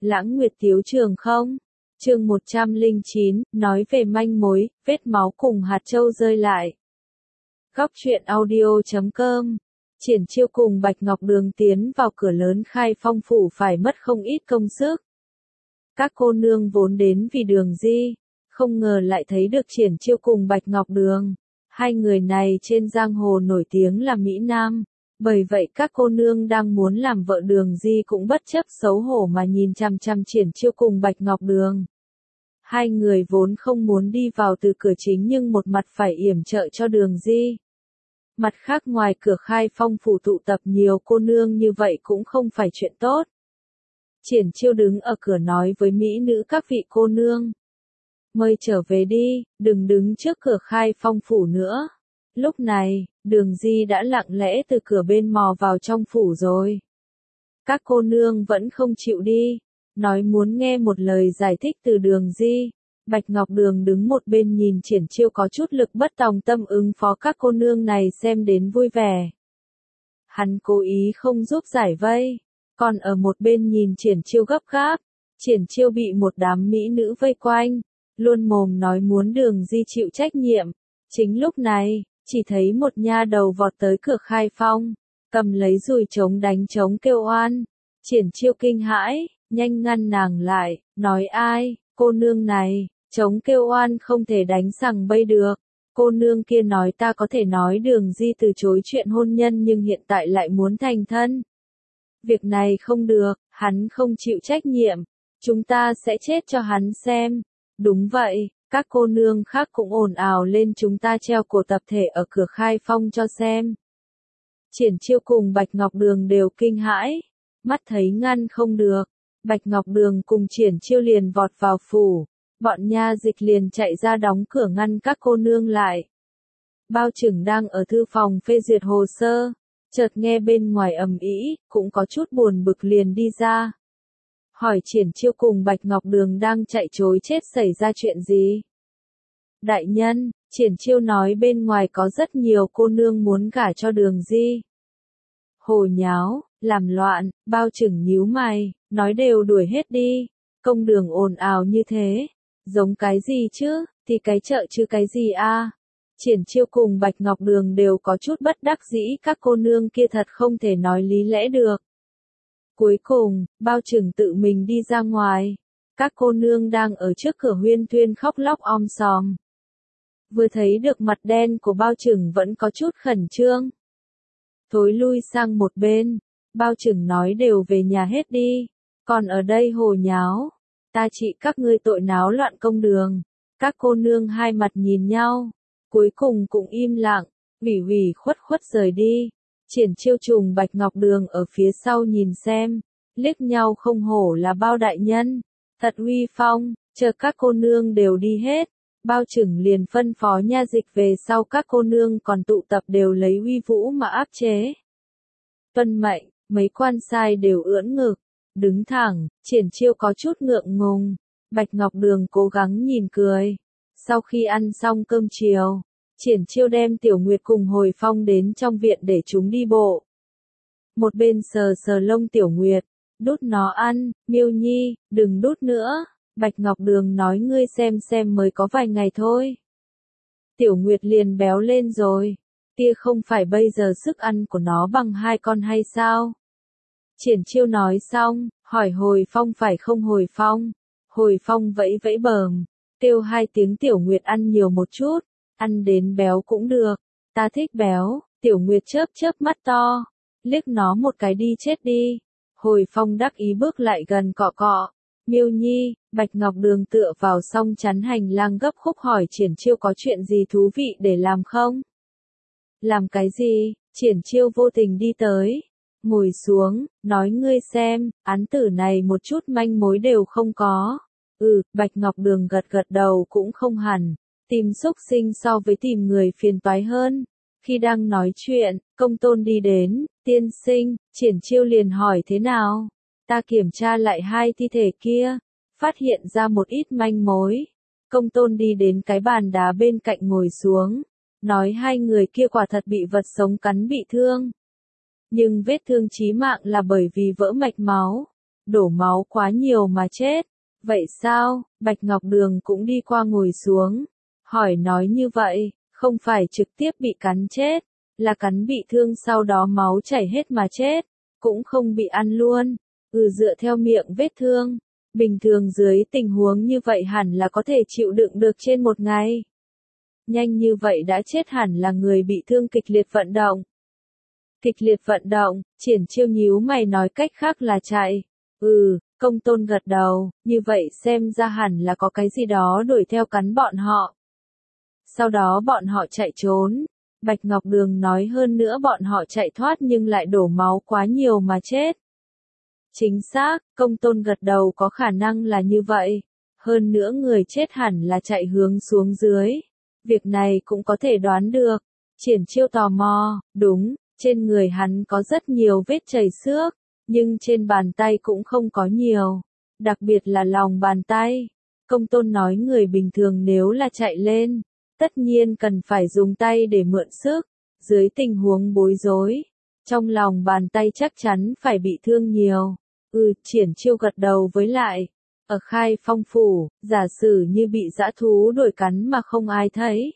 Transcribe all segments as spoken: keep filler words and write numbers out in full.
Lãng Nguyệt Tiếu Trường không? Chương một trăm lẻ chín, nói về manh mối, vết máu cùng hạt châu rơi lại. Góc truyện audio chấm com. Triển Chiêu cùng Bạch Ngọc Đường tiến vào cửa lớn Khai Phong phủ phải mất không ít công sức. Các cô nương vốn đến vì Đường Di, không ngờ lại thấy được Triển Chiêu cùng Bạch Ngọc Đường. Hai người này trên giang hồ nổi tiếng là Mỹ Nam, bởi vậy các cô nương đang muốn làm vợ Đường Di cũng bất chấp xấu hổ mà nhìn chằm chằm Triển Chiêu cùng Bạch Ngọc Đường. Hai người vốn không muốn đi vào từ cửa chính nhưng một mặt phải yểm trợ cho Đường Di. Mặt khác ngoài cửa Khai Phong phủ tụ tập nhiều cô nương như vậy cũng không phải chuyện tốt. Triển Chiêu đứng ở cửa nói với mỹ nữ các vị cô nương. Mời trở về đi, đừng đứng trước cửa Khai Phong phủ nữa. Lúc này, Đường Di đã lặng lẽ từ cửa bên mò vào trong phủ rồi. Các cô nương vẫn không chịu đi, nói muốn nghe một lời giải thích từ Đường Di. Bạch Ngọc Đường đứng một bên nhìn Triển Chiêu có chút lực bất tòng tâm ứng phó các cô nương này xem đến vui vẻ. Hắn cố ý không giúp giải vây, còn ở một bên nhìn Triển Chiêu gấp gáp. Triển Chiêu bị một đám mỹ nữ vây quanh, luôn mồm nói muốn Đường Di chịu trách nhiệm. Chính lúc này, chỉ thấy một nha đầu vọt tới cửa Khai Phong, cầm lấy dùi trống đánh trống kêu oan. Triển Chiêu kinh hãi, nhanh ngăn nàng lại, nói ai, cô nương này, trống kêu oan không thể đánh sằng bây được. Cô nương kia nói ta có thể nói Đường Di từ chối chuyện hôn nhân nhưng hiện tại lại muốn thành thân. Việc này không được, hắn không chịu trách nhiệm, chúng ta sẽ chết cho hắn xem. Đúng vậy, các cô nương khác cũng ồn ào lên chúng ta treo cổ tập thể ở cửa Khai Phong cho xem. Triển Chiêu cùng Bạch Ngọc Đường đều kinh hãi, mắt thấy ngăn không được. Bạch Ngọc Đường cùng Triển Chiêu liền vọt vào phủ, bọn nha dịch liền chạy ra đóng cửa ngăn các cô nương lại. Bao Chừng đang ở thư phòng phê duyệt hồ sơ, chợt nghe bên ngoài ầm ĩ, cũng có chút buồn bực liền đi ra. Hỏi Triển Chiêu cùng Bạch Ngọc Đường đang chạy trối chết xảy ra chuyện gì? Đại nhân, Triển Chiêu nói bên ngoài có rất nhiều cô nương muốn gả cho Đường Di. Hồ nháo, làm loạn, Bao Chừng nhíu mày, nói đều đuổi hết đi, công đường ồn ào như thế, giống cái gì chứ, thì cái chợ chứ cái gì a? Triển Chiêu cùng Bạch Ngọc Đường đều có chút bất đắc dĩ, các cô nương kia thật không thể nói lý lẽ được. Cuối cùng, Bao Chừng tự mình đi ra ngoài, các cô nương đang ở trước cửa huyên thuyên khóc lóc om sòm. Vừa thấy được mặt đen của Bao Chừng vẫn có chút khẩn trương. Thối lui sang một bên, Bao Chừng nói đều về nhà hết đi, còn ở đây hồ nháo, ta trị các ngươi tội náo loạn công đường. Các cô nương hai mặt nhìn nhau, cuối cùng cũng im lặng, ủy ủy khuất khuất rời đi. Triển Chiêu trùng Bạch Ngọc Đường ở phía sau nhìn xem, liếc nhau không hổ là Bao đại nhân, thật uy phong. Chờ các cô nương đều đi hết, Bao Chừng liền phân phó nha dịch về sau các cô nương còn tụ tập đều lấy uy vũ mà áp chế. Tuân mệnh, mấy quan sai đều ưỡn ngực, đứng thẳng. Triển Chiêu có chút ngượng ngùng, Bạch Ngọc Đường cố gắng nhìn cười. Sau khi ăn xong cơm chiều, Triển Chiêu đem Tiểu Nguyệt cùng Hồi Phong đến trong viện để chúng đi bộ. Một bên sờ sờ lông Tiểu Nguyệt, đút nó ăn. Miêu Nhi, đừng đút nữa, Bạch Ngọc Đường nói ngươi xem xem mới có vài ngày thôi. Tiểu Nguyệt liền béo lên rồi, kia không phải bây giờ sức ăn của nó bằng hai con hay sao? Triển Chiêu nói xong, hỏi Hồi Phong phải không Hồi Phong? Hồi Phong vẫy vẫy bờm, kêu hai tiếng Tiểu Nguyệt ăn nhiều một chút, ăn đến béo cũng được, ta thích béo. Tiểu Nguyệt chớp chớp mắt to, liếc nó một cái đi chết đi. Hồi Phong đắc ý bước lại gần cọ cọ. Miêu Nhi, Bạch Ngọc Đường tựa vào song chắn hành lang gấp khúc hỏi Triển Chiêu có chuyện gì thú vị để làm không? Làm cái gì? Triển Chiêu vô tình đi tới, ngồi xuống, nói ngươi xem, án tử này một chút manh mối đều không có. Ừ, Bạch Ngọc Đường gật gật đầu cũng không hẳn, tìm xúc sinh so với tìm người phiền toái hơn. Khi đang nói chuyện, Công Tôn đi đến, tiên sinh. Triển Chiêu liền hỏi thế nào? Ta kiểm tra lại hai thi thể kia, phát hiện ra một ít manh mối. Công Tôn đi đến cái bàn đá bên cạnh ngồi xuống, nói hai người kia quả thật bị vật sống cắn bị thương. Nhưng vết thương chí mạng là bởi vì vỡ mạch máu, đổ máu quá nhiều mà chết. Vậy sao? Bạch Ngọc Đường cũng đi qua ngồi xuống. Hỏi nói như vậy, không phải trực tiếp bị cắn chết, là cắn bị thương sau đó máu chảy hết mà chết, cũng không bị ăn luôn. Ừ, dựa theo miệng vết thương, bình thường dưới tình huống như vậy hẳn là có thể chịu đựng được trên một ngày. Nhanh như vậy đã chết hẳn là người bị thương kịch liệt vận động. Kịch liệt vận động, Triển Chiêu nhíu mày nói cách khác là chạy. Ừ, Công Tôn gật đầu, như vậy xem ra hẳn là có cái gì đó đuổi theo cắn bọn họ. Sau đó bọn họ chạy trốn. Bạch Ngọc Đường nói hơn nữa bọn họ chạy thoát nhưng lại đổ máu quá nhiều mà chết. Chính xác, Công Tôn gật đầu, có khả năng là như vậy. Hơn nữa người chết hẳn là chạy hướng xuống dưới. Việc này cũng có thể đoán được. Triển Chiêu tò mò, đúng, trên người hắn có rất nhiều vết chảy xước, nhưng trên bàn tay cũng không có nhiều. Đặc biệt là lòng bàn tay. Công Tôn nói người bình thường nếu là chạy lên, tất nhiên cần phải dùng tay để mượn sức. Dưới tình huống bối rối, trong lòng bàn tay chắc chắn phải bị thương nhiều. Ừ, Triển Chiêu gật đầu, với lại, ở Khai Phong phủ, giả sử như bị dã thú đuổi cắn mà không ai thấy.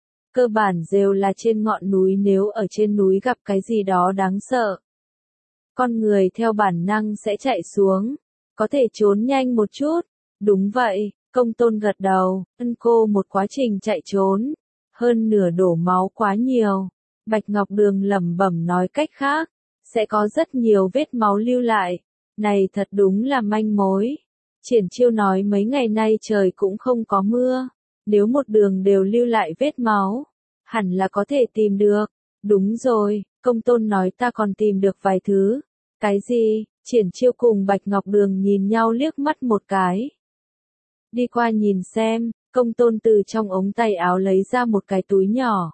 Cơ bản đều là trên ngọn núi, nếu ở trên núi gặp cái gì đó đáng sợ, con người theo bản năng sẽ chạy xuống, có thể trốn nhanh một chút. Đúng vậy, Công Tôn gật đầu, ân cô một quá trình chạy trốn, hơn nửa đổ máu quá nhiều. Bạch Ngọc Đường lẩm bẩm nói cách khác, sẽ có rất nhiều vết máu lưu lại. Này thật đúng là manh mối. Triển Chiêu nói mấy ngày nay trời cũng không có mưa, nếu một đường đều lưu lại vết máu, hẳn là có thể tìm được. Đúng rồi, Công Tôn nói ta còn tìm được vài thứ. Cái gì? Triển Chiêu cùng Bạch Ngọc Đường nhìn nhau liếc mắt một cái. Đi qua nhìn xem, Công Tôn từ trong ống tay áo lấy ra một cái túi nhỏ.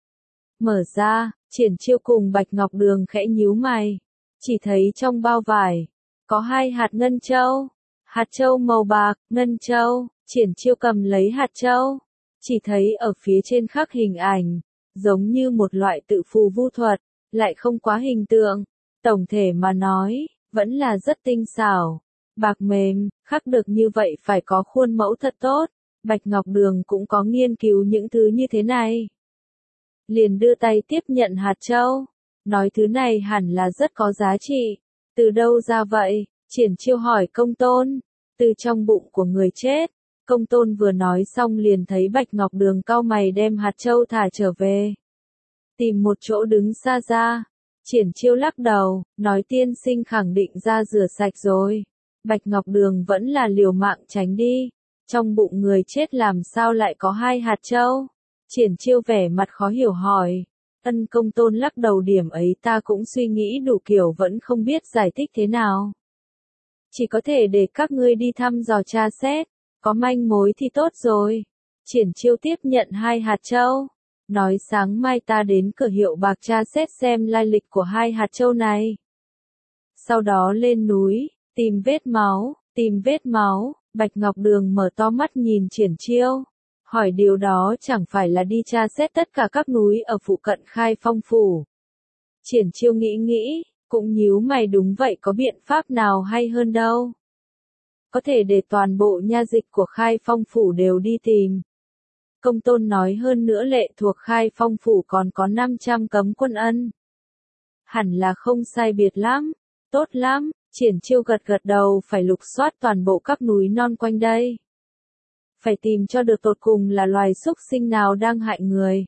Mở ra, Triển Chiêu cùng Bạch Ngọc Đường khẽ nhíu mày, chỉ thấy trong bao vải có hai hạt ngân châu, hạt châu màu bạc, ngân châu. Triển Chiêu cầm lấy hạt châu, chỉ thấy ở phía trên khắc hình ảnh, giống như một loại tự phù vu thuật, lại không quá hình tượng. Tổng thể mà nói, vẫn là rất tinh xảo, bạc mềm, khắc được như vậy phải có khuôn mẫu thật tốt. Bạch Ngọc Đường cũng có nghiên cứu những thứ như thế này. Liền đưa tay tiếp nhận hạt châu, nói thứ này hẳn là rất có giá trị. Từ đâu ra vậy? Triển Chiêu hỏi Công Tôn. Từ trong bụng của người chết. Công Tôn vừa nói xong liền thấy Bạch Ngọc Đường cau mày đem hạt châu thả trở về. Tìm một chỗ đứng xa ra. Triển Chiêu lắc đầu, nói tiên sinh khẳng định ra rửa sạch rồi. Bạch Ngọc Đường vẫn là liều mạng tránh đi. Trong bụng người chết làm sao lại có hai hạt châu? Triển Chiêu vẻ mặt khó hiểu hỏi. Ân, Công Tôn lắc đầu, điểm ấy ta cũng suy nghĩ đủ kiểu vẫn không biết giải thích thế nào. Chỉ có thể để các ngươi đi thăm dò tra xét, có manh mối thì tốt rồi. Triển Chiêu tiếp nhận hai hạt châu, nói sáng mai ta đến cửa hiệu bạc tra xét xem lai lịch của hai hạt châu này. Sau đó lên núi, tìm vết máu, tìm vết máu. Bạch Ngọc Đường mở to mắt nhìn Triển Chiêu, hỏi điều đó chẳng phải là đi tra xét tất cả các núi ở phụ cận Khai Phong phủ. Triển Chiêu nghĩ nghĩ, cũng nhíu mày, đúng vậy, có biện pháp nào hay hơn đâu. Có thể để toàn bộ nha dịch của Khai Phong phủ đều đi tìm. Công Tôn nói hơn nữa lệ thuộc Khai Phong phủ còn có năm trăm cấm quân ân. Hẳn là không sai biệt lắm, tốt lắm. Triển Chiêu gật gật đầu, phải lục soát toàn bộ các núi non quanh đây. Phải tìm cho được tột cùng là loài súc sinh nào đang hại người.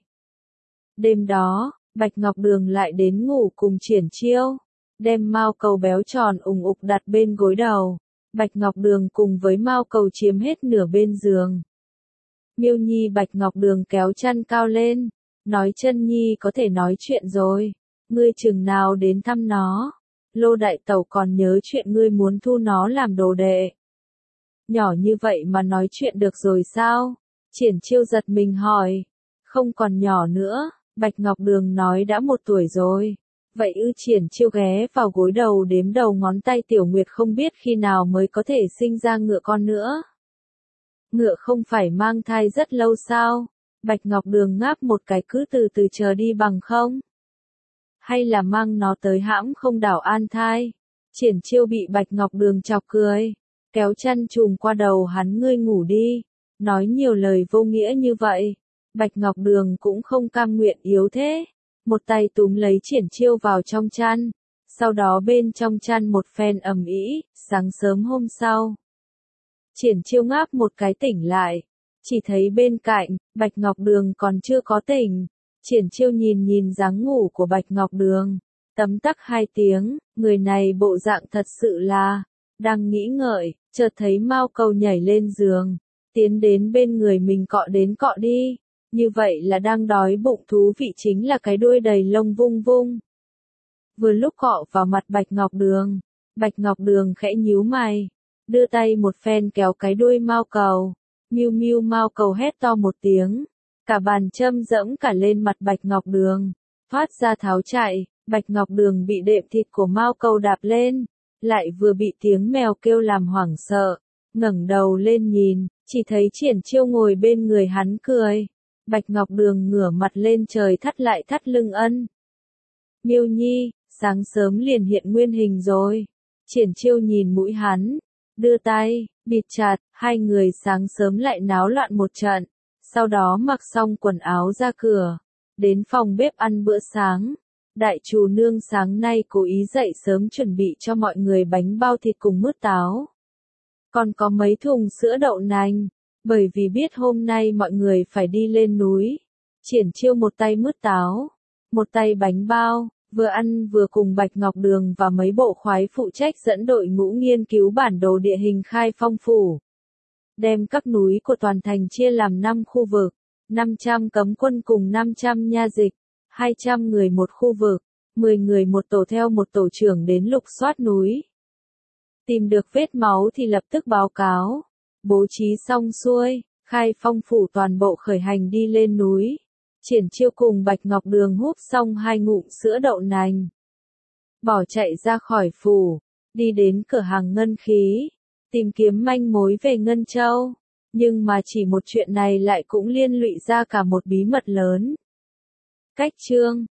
Đêm đó, Bạch Ngọc Đường lại đến ngủ cùng Triển Chiêu, đem mao cầu béo tròn ủng ục đặt bên gối đầu. Bạch Ngọc Đường cùng với mao cầu chiếm hết nửa bên giường. Miêu Nhi Bạch Ngọc Đường kéo chăn cao lên, nói Chân Nhi có thể nói chuyện rồi, ngươi chừng nào đến thăm nó. Lô đại tẩu còn nhớ chuyện ngươi muốn thu nó làm đồ đệ. Nhỏ như vậy mà nói chuyện được rồi sao? Triển Chiêu giật mình hỏi. Không còn nhỏ nữa, Bạch Ngọc Đường nói đã một tuổi rồi. Vậy ư? Triển Chiêu ghé vào gối đầu đếm đầu ngón tay. Tiểu Nguyệt không biết khi nào mới có thể sinh ra ngựa con nữa. Ngựa không phải mang thai rất lâu sao? Bạch Ngọc Đường ngáp một cái, cứ từ từ chờ đi bằng không? Hay là mang nó tới hãm không đảo an thai? Triển Chiêu bị Bạch Ngọc Đường chọc cười, kéo chăn trùm qua đầu hắn, ngươi ngủ đi, nói nhiều lời vô nghĩa như vậy. Bạch Ngọc Đường cũng không cam nguyện yếu thế, một tay túm lấy Triển Chiêu vào trong chăn, sau đó bên trong chăn một phen ầm ĩ. Sáng sớm hôm sau, Triển Chiêu ngáp một cái tỉnh lại, chỉ thấy bên cạnh, Bạch Ngọc Đường còn chưa có tỉnh. Triển Chiêu nhìn nhìn dáng ngủ của Bạch Ngọc Đường, tấm tắc hai tiếng, người này bộ dạng thật sự là, đang nghĩ ngợi, chợt thấy Mao Cầu nhảy lên giường, tiến đến bên người mình cọ đến cọ đi, như vậy là đang đói bụng, thú vị chính là cái đuôi đầy lông vung vung. Vừa lúc cọ vào mặt Bạch Ngọc Đường, Bạch Ngọc Đường khẽ nhíu mày, đưa tay một phen kéo cái đuôi Mao Cầu, miu miu. Mao Cầu hét to một tiếng, cả bàn châm dẫm cả lên mặt Bạch Ngọc Đường, phát ra tháo chạy. Bạch Ngọc Đường bị đệm thịt của Mao Cầu đạp lên, lại vừa bị tiếng mèo kêu làm hoảng sợ, ngẩng đầu lên nhìn, chỉ thấy Triển Chiêu ngồi bên người hắn cười. Bạch Ngọc Đường ngửa mặt lên trời thắt lại thắt lưng ân. Miêu Nhi, sáng sớm liền hiện nguyên hình rồi. Triển Chiêu nhìn mũi hắn, đưa tay, bịt chặt, hai người sáng sớm lại náo loạn một trận, sau đó mặc xong quần áo ra cửa, đến phòng bếp ăn bữa sáng. Đại chủ nương sáng nay cố ý dậy sớm chuẩn bị cho mọi người bánh bao thịt cùng mứt táo. Còn có mấy thùng sữa đậu nành, bởi vì biết hôm nay mọi người phải đi lên núi. Triển Chiêu một tay mứt táo, một tay bánh bao, vừa ăn vừa cùng Bạch Ngọc Đường và mấy bộ khoái phụ trách dẫn đội ngũ nghiên cứu bản đồ địa hình khai phong phủ. Đem các núi của toàn thành chia làm năm khu vực, năm trăm cấm quân cùng năm trăm nha dịch. hai trăm người một khu vực, mười người một tổ theo một tổ trưởng đến lục soát núi. Tìm được vết máu thì lập tức báo cáo. Bố trí xong xuôi, khai phong phủ toàn bộ khởi hành đi lên núi. Triển Chiêu cùng Bạch Ngọc Đường húp xong hai ngụm sữa đậu nành, bỏ chạy ra khỏi phủ, đi đến cửa hàng ngân khí, tìm kiếm manh mối về Ngân Châu. Nhưng mà chỉ một chuyện này lại cũng liên lụy ra cả một bí mật lớn. Cách chương